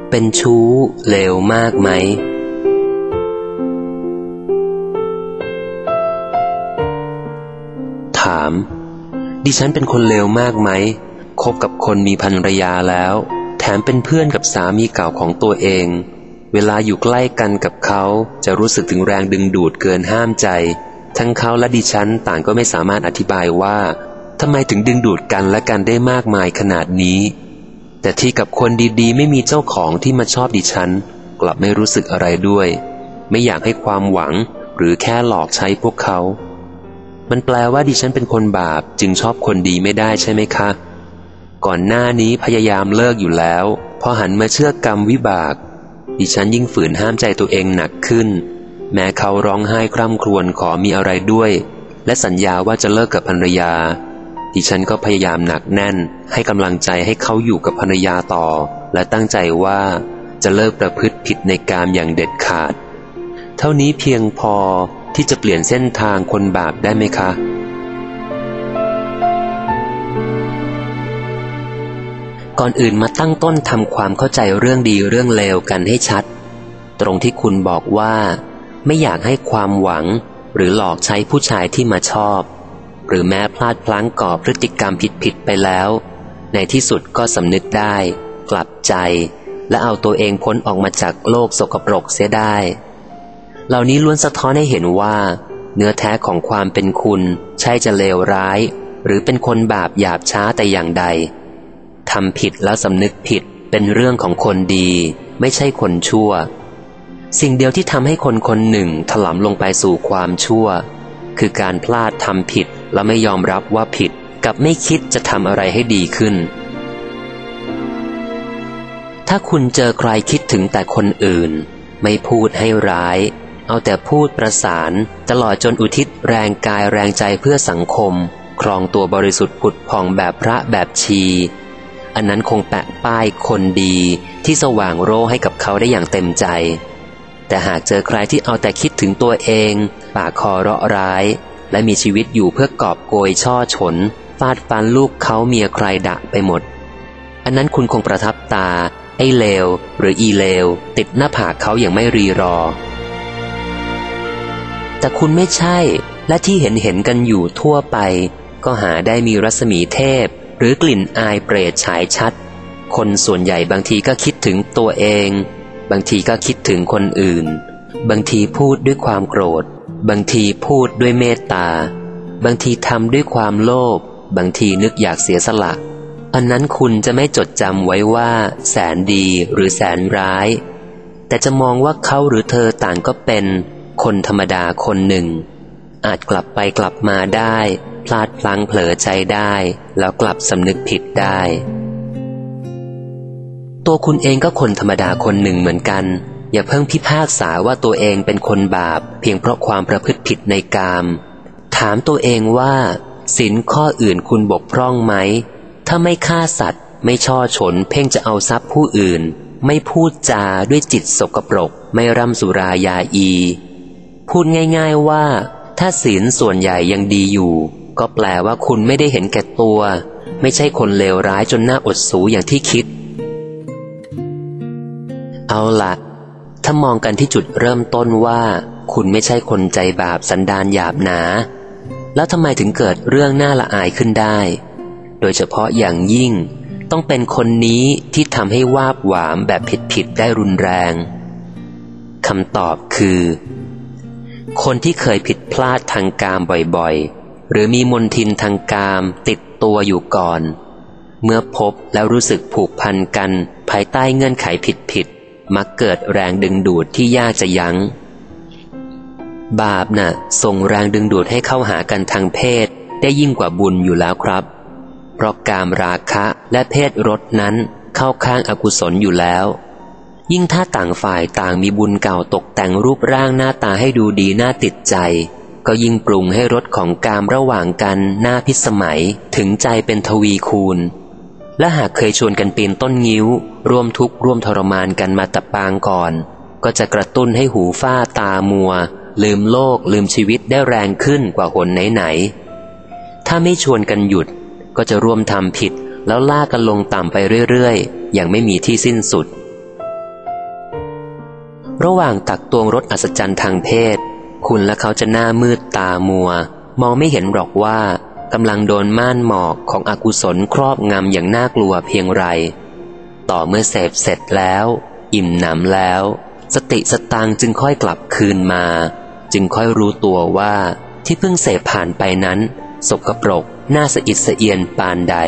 เป็นชู้เลวมากไหมถามดิฉันเป็นคนเลวมากไหมคบกับคนมีภรรยาแล้วแถมเป็นเพื่อนกับสามีเก่าของตัวเองเวลาอยู่ใกล้กันกับเขาจะรู้สึกถึงแรงดึงดูดเกินห้ามใจทั้งเขาและดิฉันต่างก็ไม่สามารถอธิบายว่าทำไมถึงดึงดูดกันและกันได้มากมายขนาดนี้แต่ที่กับคนดีๆไม่มีเจ้าของที่มาชอบดิฉันกลับไม่รู้สึกอะไรด้วยไม่อยากให้ความหวังหรือแค่หลอกใช้พวกเขามันแปลว่าดิฉันเป็นคนบาปจึงชอบคนดีไม่ได้ใช่ไหมคะก่อนหน้านี้พยายามเลิกอยู่แล้วพอหันมาเชื่อกรรมวิบากดิฉันยิ่งฝืนห้ามใจตัวเองหนักขึ้นแม้เขาร้องไห้คร่ำครวญขอมีอะไรด้วยและสัญญาว่าจะเลิกกับภรรยาดิฉันก็พยายามหนักแน่นให้กำลังใจให้เขาอยู่กับภรรยาต่อและตั้งใจว่าจะเลิกประพฤติผิดในกามอย่างเด็ดขาดเท่านี้เพียงพอที่จะเปลี่ยนเส้นทางคนบาปได้ไหมคะก่อนอื่นมาตั้งต้นทำความเข้าใจเรื่องดีเรื่องเลวกันให้ชัดตรงที่คุณบอกว่าไม่อยากให้ความหวังหรือหลอกใช้ผู้ชายที่มาชอบหรือแม้พลาดพลั้งก่อพฤติกรรมผิดไปแล้วในที่สุดก็สำนึกได้กลับใจและเอาตัวเองพ้นออกมาจากโลกสกปรกเสียได้เหล่านี้ล้วนสะท้อนให้เห็นว่าเนื้อแท้ของความเป็นคุณใช่จะเลวร้ายหรือเป็นคนบาปหยาบช้าแต่อย่างใดทำผิดแล้วสำนึกผิดเป็นเรื่องของคนดีไม่ใช่คนชั่วสิ่งเดียวที่ทำให้คนคนหนึ่งถลำลงไปสู่ความชั่วคือการพลาดทำผิดและไม่ยอมรับว่าผิดกับไม่คิดจะทำอะไรให้ดีขึ้นถ้าคุณเจอใครคิดถึงแต่คนอื่นไม่พูดให้ร้ายเอาแต่พูดประสานตลอดจนอุทิศแรงกายแรงใจเพื่อสังคมครองตัวบริสุทธิ์ผุดผ่องแบบพระแบบชีอันนั้นคงแปะป้ายคนดีที่สว่างโร่ให้กับเขาได้อย่างเต็มใจแต่หากเจอใครที่เอาแต่คิดถึงตัวเองปากคอเราะร้ายและมีชีวิตอยู่เพื่อกอบโกยช่อฉนฟาดฟันลูกเขาเมียใครดะไปหมดอันนั้นคุณคงประทับตาไอ้เลวหรืออีเลวติดหน้าผากเขาอย่างไม่รีรอแต่คุณไม่ใช่และที่เห็นกันอยู่ทั่วไปก็หาได้มีรัศมีเทพหรือกลิ่นอายเปรตฉายชัดคนส่วนใหญ่บางทีก็คิดถึงตัวเองบางทีก็คิดถึงคนอื่นบางทีพูดด้วยความโกรธบางทีพูดด้วยเมตตาบางทีทำด้วยความโลภบางทีนึกอยากเสียสละอันนั้นคุณจะไม่จดจำไว้ว่าแสนดีหรือแสนร้ายแต่จะมองว่าเขาหรือเธอต่างก็เป็นคนธรรมดาคนหนึ่งอาจกลับไปกลับมาได้พลาดพลั้งเผลอใจได้แล้วกลับสำนึกผิดได้ตัวคุณเองก็คนธรรมดาคนหนึ่งเหมือนกันอย่าเพิ่งพิพากษาว่าตัวเองเป็นคนบาปเพียงเพราะความประพฤติผิดในกามถามตัวเองว่าศีลข้ออื่นคุณบกพร่องไหมถ้าไม่ฆ่าสัตว์ไม่ช่อฉนเพ่งจะเอาทรัพย์ผู้อื่นไม่พูดจาด้วยจิตสกปรกไม่ร่ำสุรายาอีพูดง่ายๆว่าถ้าศีลส่วนใหญ่ยังดีอยู่ก็แปลว่าคุณไม่ได้เห็นแก่ตัวไม่ใช่คนเลวร้ายจนน่าอดสูอย่างที่คิดเอาล่ะถ้ามองกันที่จุดเริ่มต้นว่าคุณไม่ใช่คนใจบาปสันดานหยาบหนาแล้วทำไมถึงเกิดเรื่องน่าละอายขึ้นได้โดยเฉพาะอย่างยิ่งต้องเป็นคนนี้ที่ทำให้วาบหวามแบบผิดได้รุนแรงคำตอบคือคนที่เคยผิดพลาดทางกามบ่อยๆหรือมีมลทินทางกามติดตัวอยู่ก่อนเมื่อพบแล้วรู้สึกผูกพันกันภายใต้เงื่อนไขผิดมักเกิดแรงดึงดูดที่ยากจะยั้งบาปน่ะส่งแรงดึงดูดให้เข้าหากันทางเพศได้ยิ่งกว่าบุญอยู่แล้วครับเพราะกามราคะและเพศรสนั้นเข้าข้างอกุศลอยู่แล้วยิ่งถ้าต่างฝ่ายต่างมีบุญเก่าตกแต่งรูปร่างหน้าตาให้ดูดีน่าติดใจก็ยิ่งปรุงให้รสของกามระหว่างกันน่าพิสมัยถึงใจเป็นทวีคูณและหากเคยชวนกันปีนต้นงิ้วร่วมทุกข์ร่วมทรมานกันมาแต่ปางก่อนก็จะกระตุ้นให้หูฝ้าตามัวลืมโลกลืมชีวิตได้แรงขึ้นกว่าหนไหนถ้าไม่ชวนกันหยุดก็จะร่วมทำผิดแล้วลากกันลงต่ำไปเรื่อยๆอย่างไม่มีที่สิ้นสุดระหว่างตักตวงรสอัศจรรย์ทางเพศคุณและเขาจะหน้ามืดตามัวมองไม่เห็นหรอกว่ากำลังโดนม่านหมอกของอกุศลครอบงำอย่างน่ากลัวเพียงไรต่อเมื่อเสพเสร็จแล้วอิ่มหนำแล้วสติสตังจึงค่อยกลับคืนมาจึงค่อยรู้ตัวว่าที่เพิ่งเสพผ่านไปนั้นสกปรกน่าสะอิดสะเอียนปานใด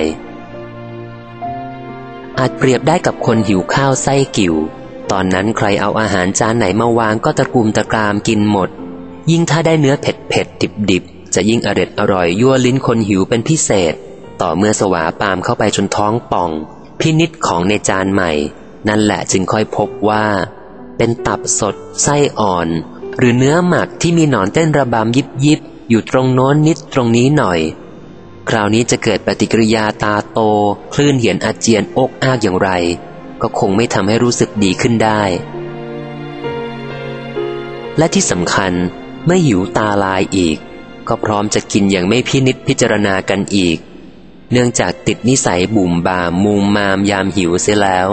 อาจเปรียบได้กับคนหิวข้าวไส้กิ่วตอนนั้นใครเอาอาหารจานไหนมาวางก็ตะกุมตะกรามกินหมดยิ่งถ้าได้เนื้อเผ็ดดิบจะยิ่งอร่อยยั่วลิ้นคนหิวเป็นพิเศษต่อเมื่อสวาปามเข้าไปจนท้องป่องพินิจของในจานใหม่นั่นแหละจึงค่อยพบว่าเป็นตับสดไส้อ่อนหรือเนื้อหมักที่มีหนอนเต้นระบำยิบอยู่ตรงโน้นนิดตรงนี้หน่อยคราวนี้จะเกิดปฏิกิริยาตาโตคลื่นเหียนอาเจียนอกอ้ากอย่างไรก็คงไม่ทำให้รู้สึกดีขึ้นได้และที่สำคัญเมื่อหิวตาลายอีกก็พร้อมจะกินอย่างไม่พินิจพิจารณากันอีกเนื่องจากติดนิสัยบุ่มบามมุมมามยามหิวเสียแล้ว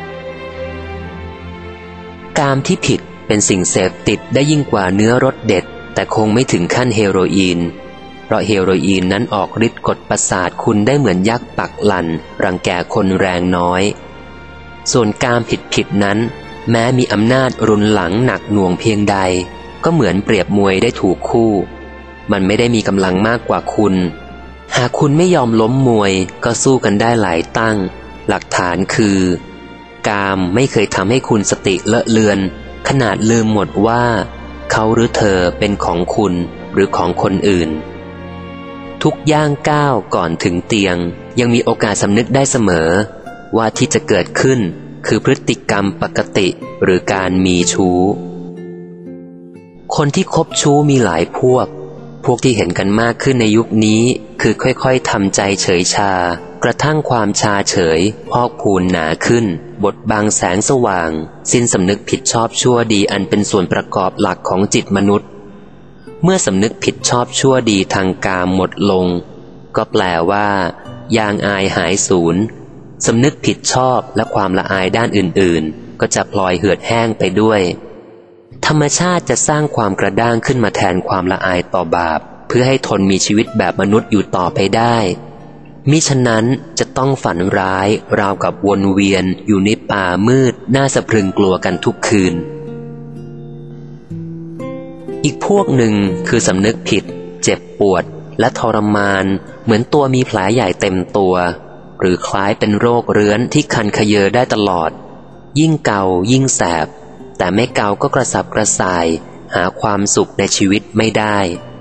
กามที่ผิดเป็นสิ่งเสพติดได้ยิ่งกว่าเนื้อรสเด็ดแต่คงไม่ถึงขั้นเฮโรอีนเพราะเฮโรอีนนั้นออกฤทธิ์กดประสาทคุณได้เหมือนยักษ์ปักหลั่นรังแกคนแรงน้อยส่วนกามผิดนั้นแม้มีอำนาจรุนหลังหนักหน่วงเพียงใดก็เหมือนเปรียบมวยได้ถูกคู่มันไม่ได้มีกำลังมากกว่าคุณหากคุณไม่ยอมล้มมวยก็สู้กันได้หลายตั้งหลักฐานคือกามไม่เคยทำให้คุณสติเลอะเลือนขนาดลืมหมดว่าเขาหรือเธอเป็นของคุณหรือของคนอื่นทุกย่างก้าวก่อนถึงเตียงยังมีโอกาสสำนึกได้เสมอว่าที่จะเกิดขึ้นคือพฤติกรรมปกติหรือการมีชู้คนที่คบชู้มีหลายพวกที่เห็นกันมากขึ้นในยุคนี้คือค่อยๆทำใจเฉยชากระทั่งความชาเฉยพอกพูนหนาขึ้นบดบังแสงสว่างสิ้นสำนึกผิดชอบชั่วดีอันเป็นส่วนประกอบหลักของจิตมนุษย์เมื่อสำนึกผิดชอบชั่วดีทางกามหมดลงก็แปลว่ายางอายหายสูญสำนึกผิดชอบและความละอายด้านอื่นๆก็จะพลอยเหือดแห้งไปด้วยธรรมชาติจะสร้างความกระด้างขึ้นมาแทนความละอายต่อบาปเพื่อให้ทนมีชีวิตแบบมนุษย์อยู่ต่อไปได้มิฉะนั้นจะต้องฝันร้ายราวกับวนเวียนอยู่ในป่ามืดน่าสะพรึงกลัวกันทุกคืนอีกพวกหนึ่งคือสำนึกผิดเจ็บปวดและทรมานเหมือนตัวมีแผลใหญ่เต็มตัวหรือคล้ายเป็นโรคเรื้อนที่คันขยเยอได้ตลอดยิ่งเกายิ่งแสบแต่ไม่เกาก็กระสับกระส่ายหาความสุขในชีวิตไม่ได้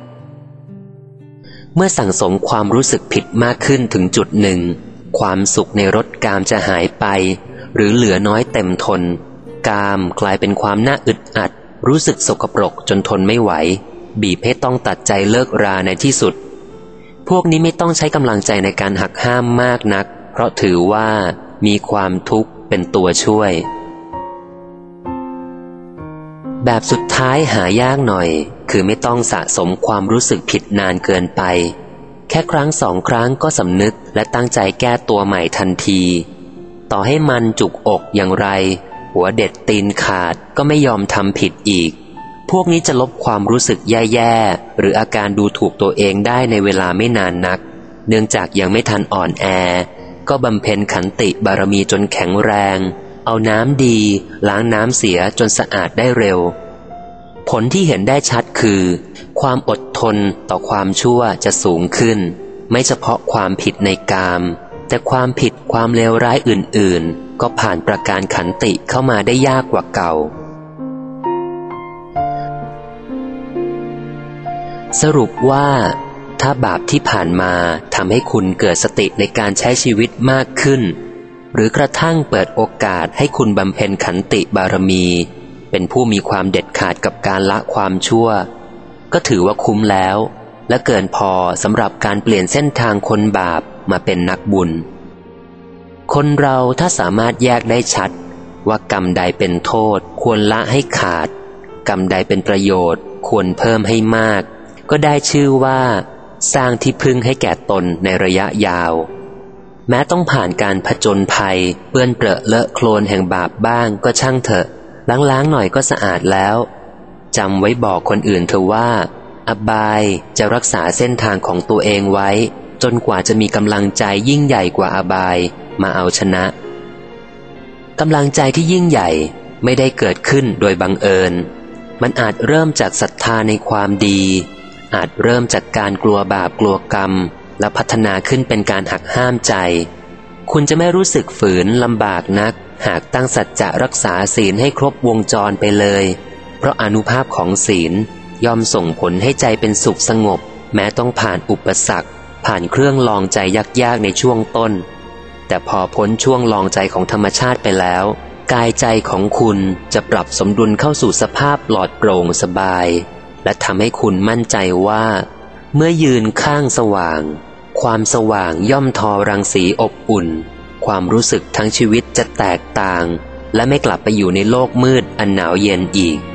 เมื่อสั่งสมความรู้สึกผิดมากขึ้นถึงจุดหนึ่งความสุขในรสกามจะหายไปหรือเหลือน้อยเต็มทนกามกลายเป็นความน่าอึดอัดรู้สึกสกปรกจนทนไม่ไหวบีบให้ต้องตัดใจเลิกราในที่สุดพวกนี้ไม่ต้องใช้กำลังใจในการหักห้ามมากนักเพราะถือว่ามีความทุกข์เป็นตัวช่วยแบบสุดท้ายหายากหน่อยคือไม่ต้องสะสมความรู้สึกผิดนานเกินไปแค่ครั้งสองครั้งก็สำนึกและตั้งใจแก้ตัวใหม่ทันทีต่อให้มันจุกอกอย่างไรหัวเด็ดตีนขาดก็ไม่ยอมทำผิดอีกพวกนี้จะลบความรู้สึกแย่ๆหรืออาการดูถูกตัวเองได้ในเวลาไม่นานนักเนื่องจากยังไม่ทันอ่อนแอก็บำเพ็ญขันติบารมีจนแข็งแรงเอาน้ำดีล้างน้ำเสียจนสะอาดได้เร็วผลที่เห็นได้ชัดคือความอดทนต่อความชั่วจะสูงขึ้นไม่เฉพาะความผิดในกามแต่ความผิดความเลวร้ายอื่นๆก็ผ่านประการขันติเข้ามาได้ยากกว่าเก่าสรุปว่าถ้าบาปที่ผ่านมาทำให้คุณเกิดสติในการใช้ชีวิตมากขึ้นหรือกระทั่งเปิดโอกาสให้คุณบำเพ็ญขันติบารมีเป็นผู้มีความเด็ดขาดกับการละความชั่วก็ถือว่าคุ้มแล้วและเกินพอสำหรับการเปลี่ยนเส้นทางคนบาปมาเป็นนักบุญคนเราถ้าสามารถแยกได้ชัดว่ากรรมใดเป็นโทษควรละให้ขาดกรรมใดเป็นประโยชน์ควรเพิ่มให้มากก็ได้ชื่อว่าสร้างที่พึ่งให้แก่ตนในระยะยาวแม้ต้องผ่านการผจญภัยเปื้อนเปรอะเลอะโคลนแห่งบาปบ้างก็ช่างเถอะล้างๆหน่อยก็สะอาดแล้วจำไว้บอกคนอื่นเธอว่าอบายจะรักษาเส้นทางของตัวเองไว้จนกว่าจะมีกำลังใจยิ่งใหญ่กว่าอบายมาเอาชนะกำลังใจที่ยิ่งใหญ่ไม่ได้เกิดขึ้นโดยบังเอิญมันอาจเริ่มจากศรัทธาในความดีอาจเริ่มจากการกลัวบาปกลัวกรรมและพัฒนาขึ้นเป็นการหักห้ามใจคุณจะไม่รู้สึกฝืนลำบากนักหากตั้งสัจจะรักษาศีลให้ครบวงจรไปเลยเพราะอานุภาพของศีลย่อมส่งผลให้ใจเป็นสุขสงบแม้ต้องผ่านอุปสรรคผ่านเครื่องลองใจยากๆในช่วงต้นแต่พอพ้นช่วงลองใจของธรรมชาติไปแล้วกายใจของคุณจะปรับสมดุลเข้าสู่สภาพปลอดโปร่งสบายและทำให้คุณมั่นใจว่าเมื่อยืนข้างสว่างความสว่างย่อมทอรังสีอบอุ่นความรู้สึกทั้งชีวิตจะแตกต่างและไม่กลับไปอยู่ในโลกมืดอันหนาวเย็นอีก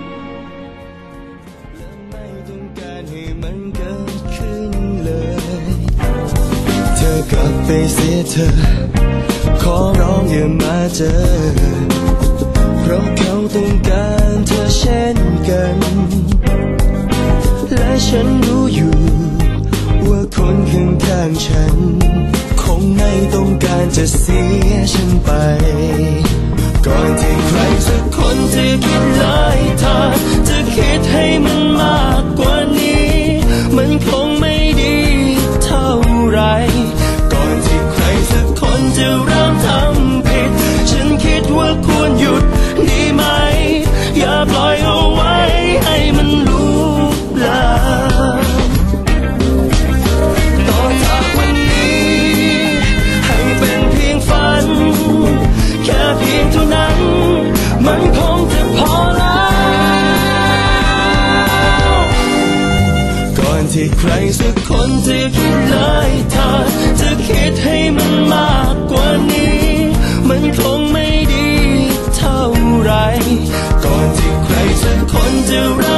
กลับไปเสียเธอขอร้องอย่ามาเจอเพราะเขาต้องการเธอเช่นกันและฉันรู้อยู่ว่าคนข้างๆฉันคงไม่ต้องการจะเสียฉันไปก่อนที่ใครสักคนจะคิดหลายทางจะคิดให้มันมากกว่านี้มันคงไม่ดีเท่าไรสักคนจะเริ่มทำผิดฉันคิดว่าควรหยุดดีไหมอย่าปล่อยเอาไว้ให้มันลุกลามต่อจากวันนี้ให้เป็นเพียงฝันแค่เพียงเท่านั้นมันคงจะพอแล้วก่อนที่ใครสักคนจะคิดหลายทางจะคิดให้มันมากกว่านี้มันคงไม่ดีเท่าไรก่อนที่ใครสักคนจะ